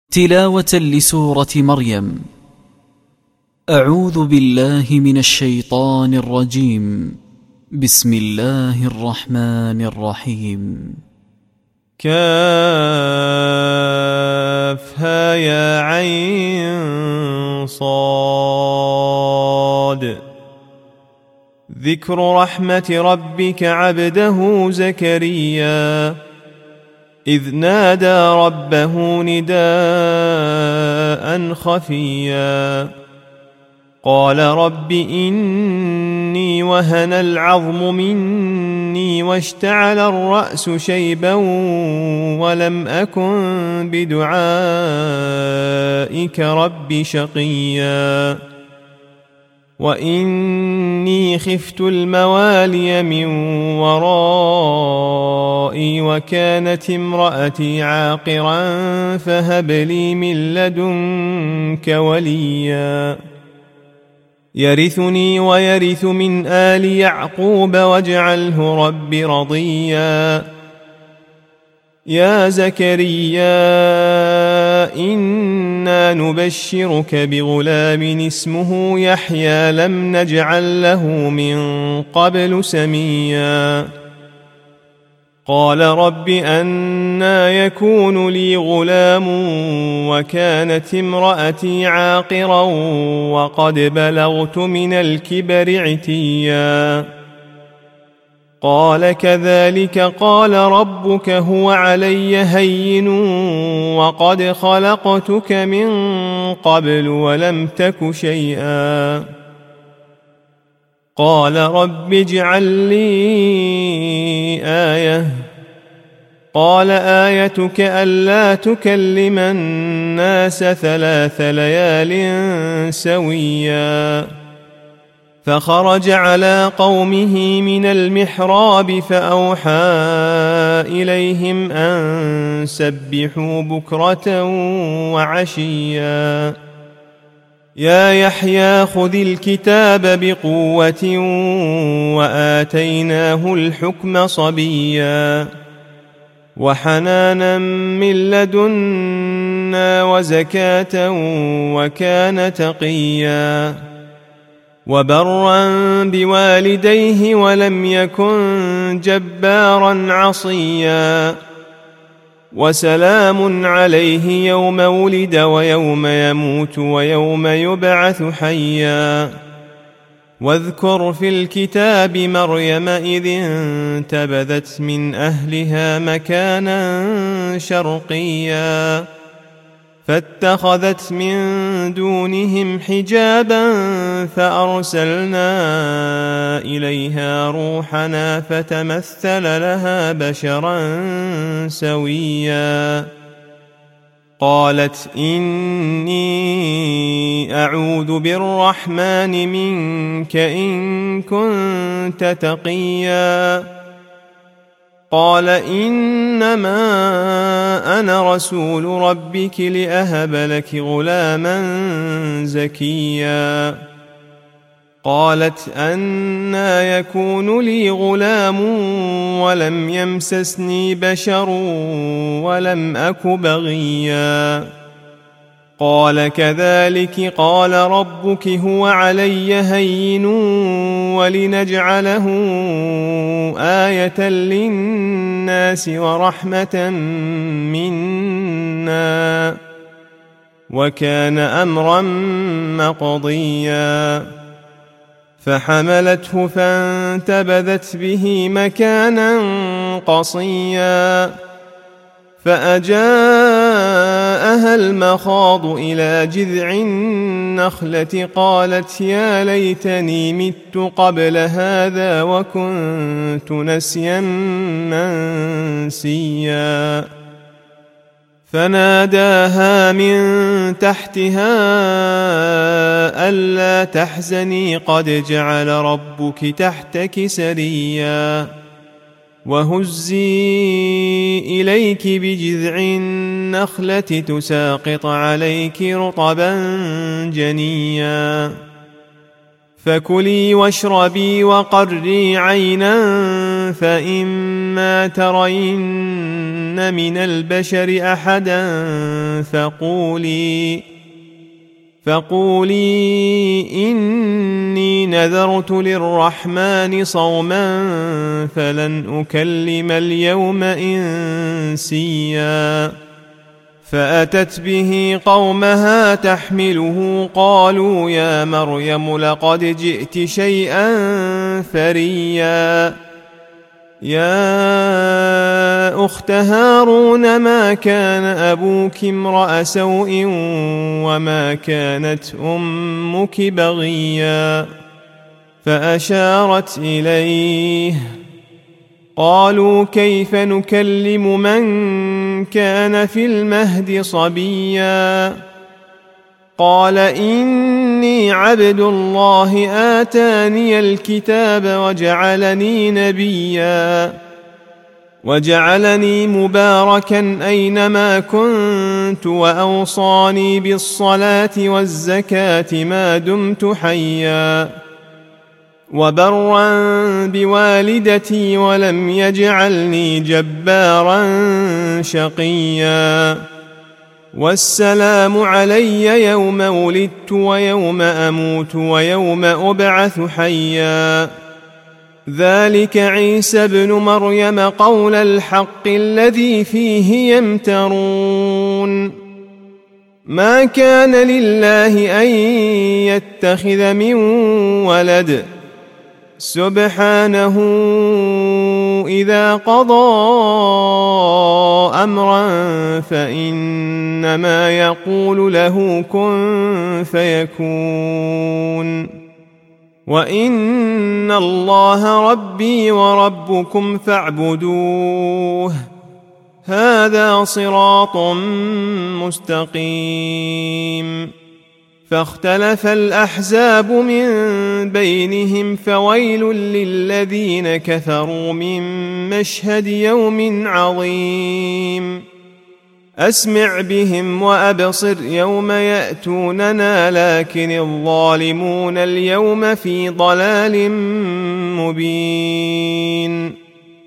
تلاوة لسورة مريم. أعوذ بالله من الشيطان الرجيم. بسم الله الرحمن الرحيم. كافها يا عين صاد. ذكر رحمة ربك عبده زكريا إذ نادى ربه نداء خفيا قال رب إني وهن العظم مني واشتعل الرأس شيبا ولم أكن بدعائك رب شقيا وإني خفت الموالي من ورائي وكانت امرأتي عاقرا فهب لي من لدنك وليا يرثني ويرث من آل يعقوب واجعله رب رضيا يا زكريا إنا نبشرك بغلام اسمه يحيى لم نجعل له من قبل سميا قال رب أنى يكون لي غلام وكانت امرأتي عاقرا وقد بلغت من الكبر عتيا قال كذلك قال ربك هو علي هين وقد خلقتك من قبل ولم تك شيئا قال رب اجعل لي آية قال آيتك ألا تكلم الناس 3 ليال سويا فخرج على قومه من المحراب فأوحى إليهم أن سبحوا بكرة وعشيا يا يحيى خذ الكتاب بقوة وآتيناه الحكم صبيا وحنانا من لدنا وزكاة وكان تقيا وبرا بوالديه ولم يكن جبارا عصيا وسلام عليه يوم ولد ويوم يموت ويوم يبعث حيا واذكر في الكتاب مريم إذ انتبذت من أهلها مكانا شرقيا فاتخذت من دونهم حجابا فأرسلنا إليها روحنا فتمثل لها بشرا سويا قالت إني أعوذ بالرحمن منك إن كنت تقيا قال إنما أنا رسول ربك لأهب لك غلاما زكيا قالت أنى يكون لي غلام ولم يمسسني بشر ولم أك بغيا قال كذلك قال ربك هو علي هين ولنجعله آية للناس ورحمة منا وكان أمرا مقضيا فحملته فانتبذت به مكانا قصيا فأجاءها المخاض إلى جذع النخلة قالت يا ليتني مت قبل هذا وكنت نسيا منسيا فناداها من تحتها ألا تحزني قد جعل ربك تحتك سريا وهزي إليك بجذع النخلة تساقط عليك رطبا جنيا فكلي واشربي وقري عينا فإما ترين ترين من البشر أحدا فقولي إني نذرت للرحمن صوما فلن أكلم اليوم إنسيا. فأتت به قومها تحمله قالوا يا مريم لقد جئت شيئا فريا. يا أخت هارون ما كان أبوك امرأ سوء وما كانت أمك بغيا. فأشارت إليه قالوا كيف نكلم من كان في المهد صبيا. قال إني عبد الله آتاني الكتاب وجعلني نبيا وجعلني مباركا أينما كنت وأوصاني بالصلاة والزكاة ما دمت حيا وبرا بوالدتي ولم يجعلني جبارا شقيا. والسلام علي يوم ولدت ويوم أموت ويوم أبعث حيا. ذلك عيسى ابن مريم قول الحق الذي فيه يمترون. ما كان لله أن يتخذ من ولد سبحانه إذا قضى أمرا فإنما يقول له كن فيكون. وإن الله ربي وربكم فاعبدوه هذا صراط مستقيم. فاختلف الأحزاب من بينهم فويل للذين كفروا من مشهد يوم عظيم. أسمع بهم وأبصر يوم يأتوننا لكن الظالمون اليوم في ضلال مبين.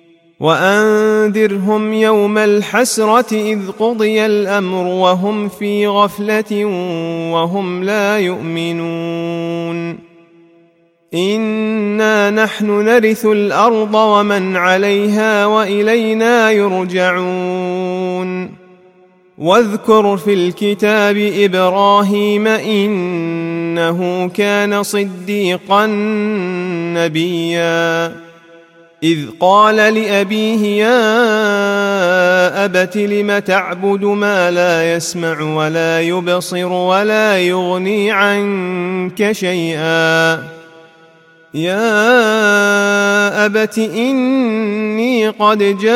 وأنذرهم يوم الحسرة إذ قضي الأمر وهم في غفلة وهم لا يؤمنون. إنا نحن نرث الأرض ومن عليها وإلينا يرجعون. واذكر في الكتاب إبراهيم إنه كان صديقا نبيا. إذ قال لأبيه يا أبت لم تعبد ما لا يسمع ولا يبصر ولا يغني عنك شيئا. يا أبت إني قد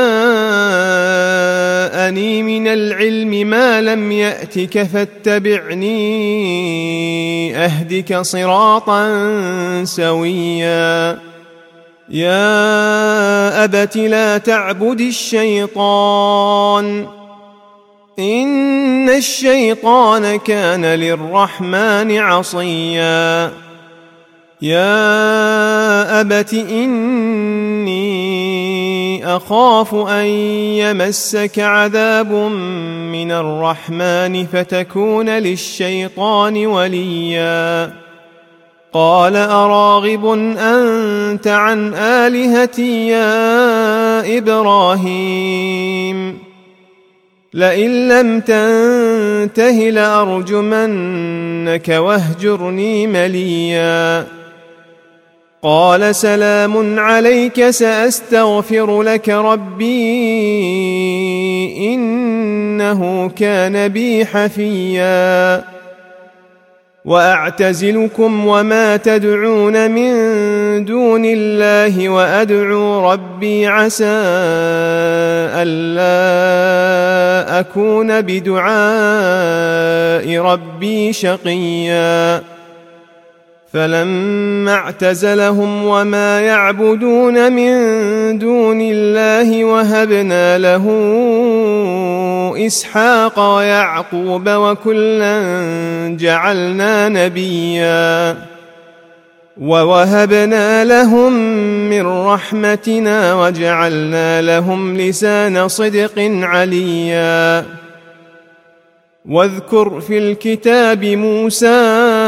جاءني من العلم ما لم يأتك فاتبعني أهدك صراطا سويا. يا أبت لا تعبد الشيطان إن الشيطان كان للرحمن عصيا. يا أبت إني أخاف أن يمسك عذاب من الرحمن فتكون للشيطان وليا. قال أراغب أنت عن آلهتي يا إبراهيم لئن لم تنته لأرجمنك واهجرني مليا. قال سلام عليك سأستغفر لك ربي إنه كان بي حفيا. وأعتزلكم وما تدعون من دون الله وأدعو ربي عسى ألا أكون بدعاء ربي شقيا. فلما اعتزلهم وما يعبدون من دون الله وهبنا له إسحاق ويعقوب وكلا جعلنا نبيا. ووهبنا لهم من رحمتنا وجعلنا لهم لسان صدق عليا واذكر في الكتاب موسى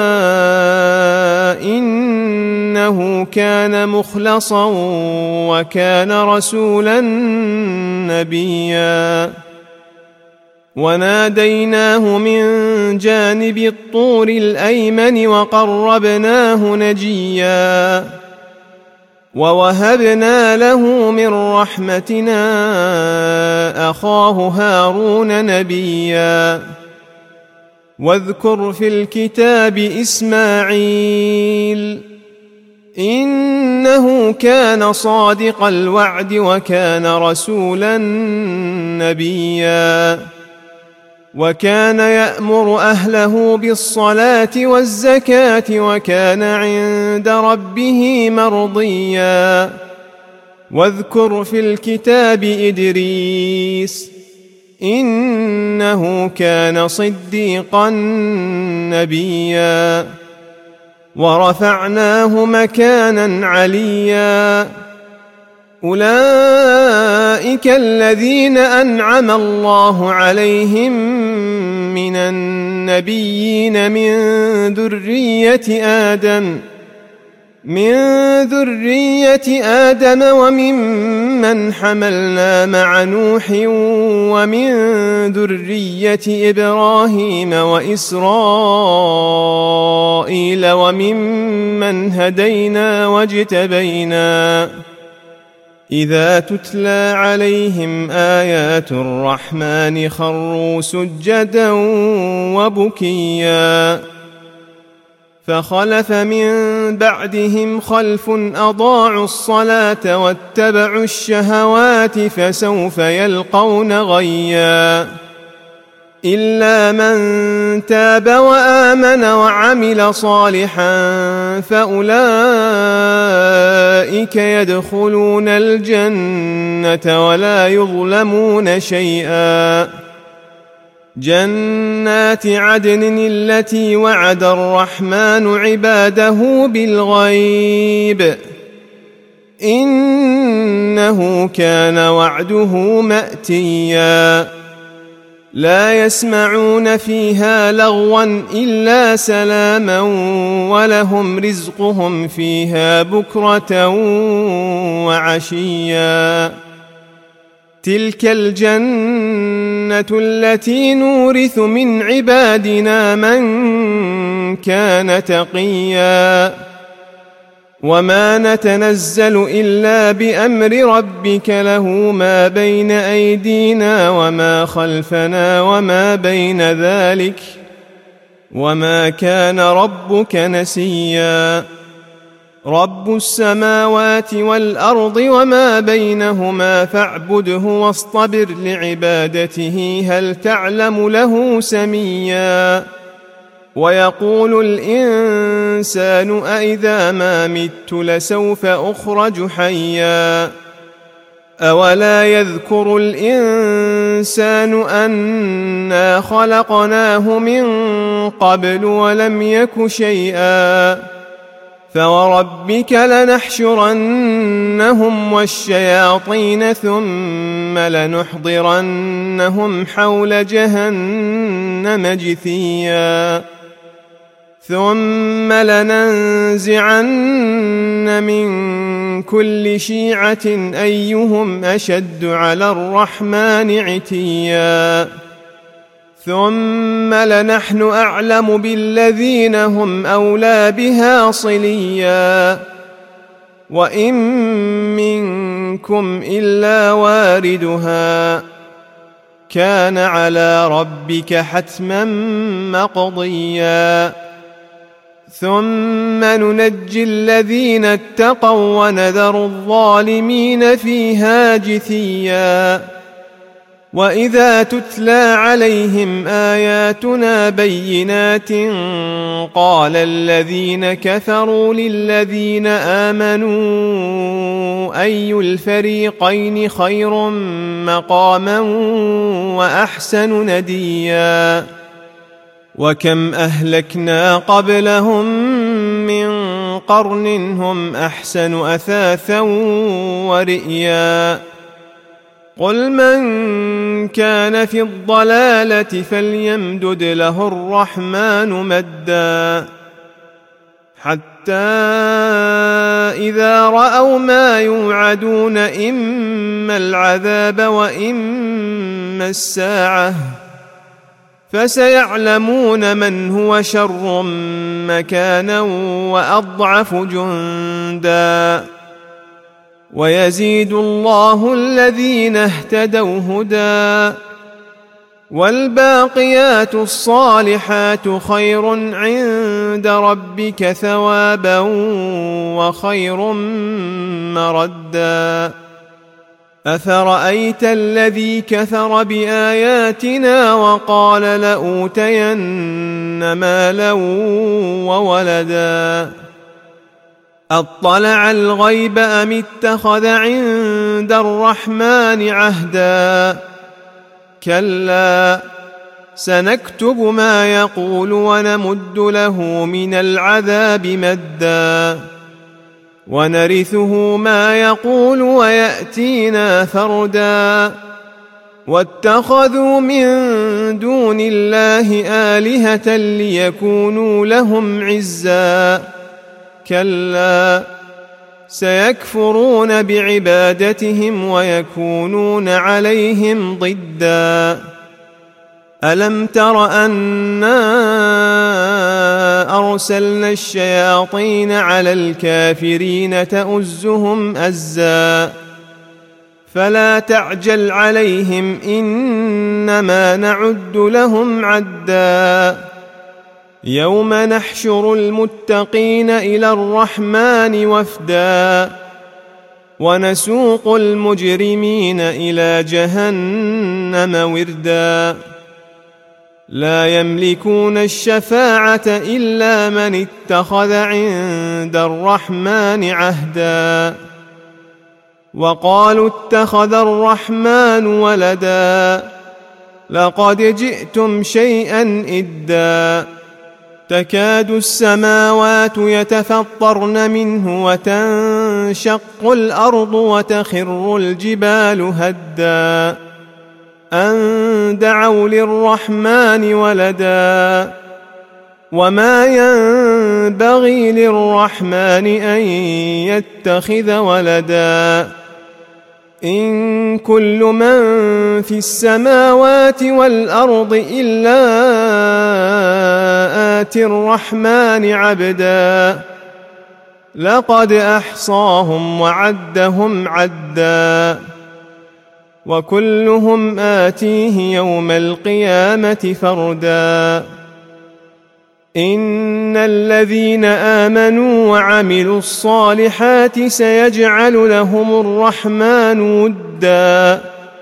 إنه كان مخلصا وكان رسولا نبيا وناديناه من جانب الطور الأيمن وقربناه نجيا ووهبنا له من رحمتنا أخاه هارون نبيا واذكر في الكتاب إسماعيل إنه كان صادق الوعد وكان رسولا نبيا وكان يأمر أهله بالصلاة والزكاة وكان عند ربه مرضيا واذكر في الكتاب إدريس إنه كان صديقا نبيا ورفعناه مكانا عليا أولئك الذين أنعم الله عليهم من النبيين من ذرية آدم وممن حملنا مع نوح ومن ذرية إبراهيم وإسرائيل وممن هدينا واجتبينا إذا تتلى عليهم آيات الرحمن خروا سجدا وبكيا فخلف من بعدهم خلف أضاعوا الصلاة واتبعوا الشهوات فسوف يلقون غيا إلا من تاب وآمن وعمل صالحا فأولئك يدخلون الجنة ولا يظلمون شيئا جنات عدن التي وعد الرحمن عباده بالغيب إنه كان وعده مأتيا لا يسمعون فيها لغوا إلا سلاما ولهم رزقهم فيها بكرة وعشيا تلك الجنة التي نورث من عبادنا من كان تقيا وما نتنزل إلا بأمر ربك له ما بين أيدينا وما خلفنا وما بين ذلك وما كان ربك نسيا رب السماوات والأرض وما بينهما فاعبده واصطبر لعبادته هل تعلم له سميا ويقول الإنسان أإذا ما مت لسوف أخرج حيا أولا يذكر الإنسان أنا خلقناه من قبل ولم يك شيئا فوربك لنحشرنهم والشياطين ثم لنحضرنهم حول جهنم جثيا ثم لننزعن من كل شيعة أيهم أشد على الرحمن عتيا ثم لنحن أعلم بالذين هم أولى بها صليا وإن منكم إلا واردها كان على ربك حتما مقضيا ثم ننجي الذين اتقوا ونذر الظالمين فيها جثيا وإذا تتلى عليهم آياتنا بينات قال الذين كفروا للذين آمنوا أي الفريقين خير مقاما وأحسن نديا وكم أهلكنا قبلهم من قرن هم أحسن أثاثا ورئيا قل من كان في الضلالة فليمدد له الرحمن مدا حتى إذا رأوا ما يوعدون إما العذاب وإما الساعة فسيعلمون من هو شر مكانا وأضعف جندا ويزيد الله الذين اهتدوا هدى والباقيات الصالحات خير عند ربك ثوابا وخير مردا أفرأيت الذي كفر بآياتنا وقال لأوتين مالا وولدا أطلع الغيب أم اتخذ عند الرحمن عهدا كلا سنكتب ما يقول ونمد له من العذاب مدا ونرثه ما يقول ويأتينا فردا واتخذوا من دون الله آلهة ليكونوا لهم عزا كلا سيكفرون بعبادتهم ويكونون عليهم ضدا ألم تر أنا أرسلنا الشياطين على الكافرين تؤزهم أزا فلا تعجل عليهم إنما نعد لهم عدا يوم نحشر المتقين إلى الرحمن وفدا ونسوق المجرمين إلى جهنم وردا لا يملكون الشفاعة إلا من اتخذ عند الرحمن عهدا وقالوا اتخذ الرحمن ولدا لقد جئتم شيئا إدا تكاد السماوات يتفطرن منه وتنشق الأرض وتخر الجبال هدا أن دعوا للرحمن ولدا وما ينبغي للرحمن أن يتخذ ولدا إن كل من في السماوات والأرض إلا آتي الرحمن عبدا لقد أحصاهم وعدهم عدا وكلهم آتيه يوم القيامة فردا إن الذين آمنوا وعملوا الصالحات سيجعل لهم الرحمن ودا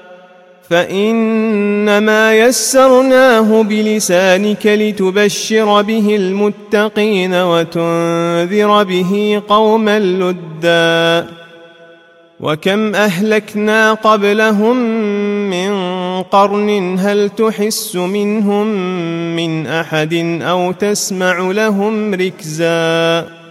فإنما يسرناه بلسانك لتبشر به المتقين وتنذر به قوما لدا وكم أهلكنا قبلهم من قرن هل تحس منهم من أحد أو تسمع لهم ركزا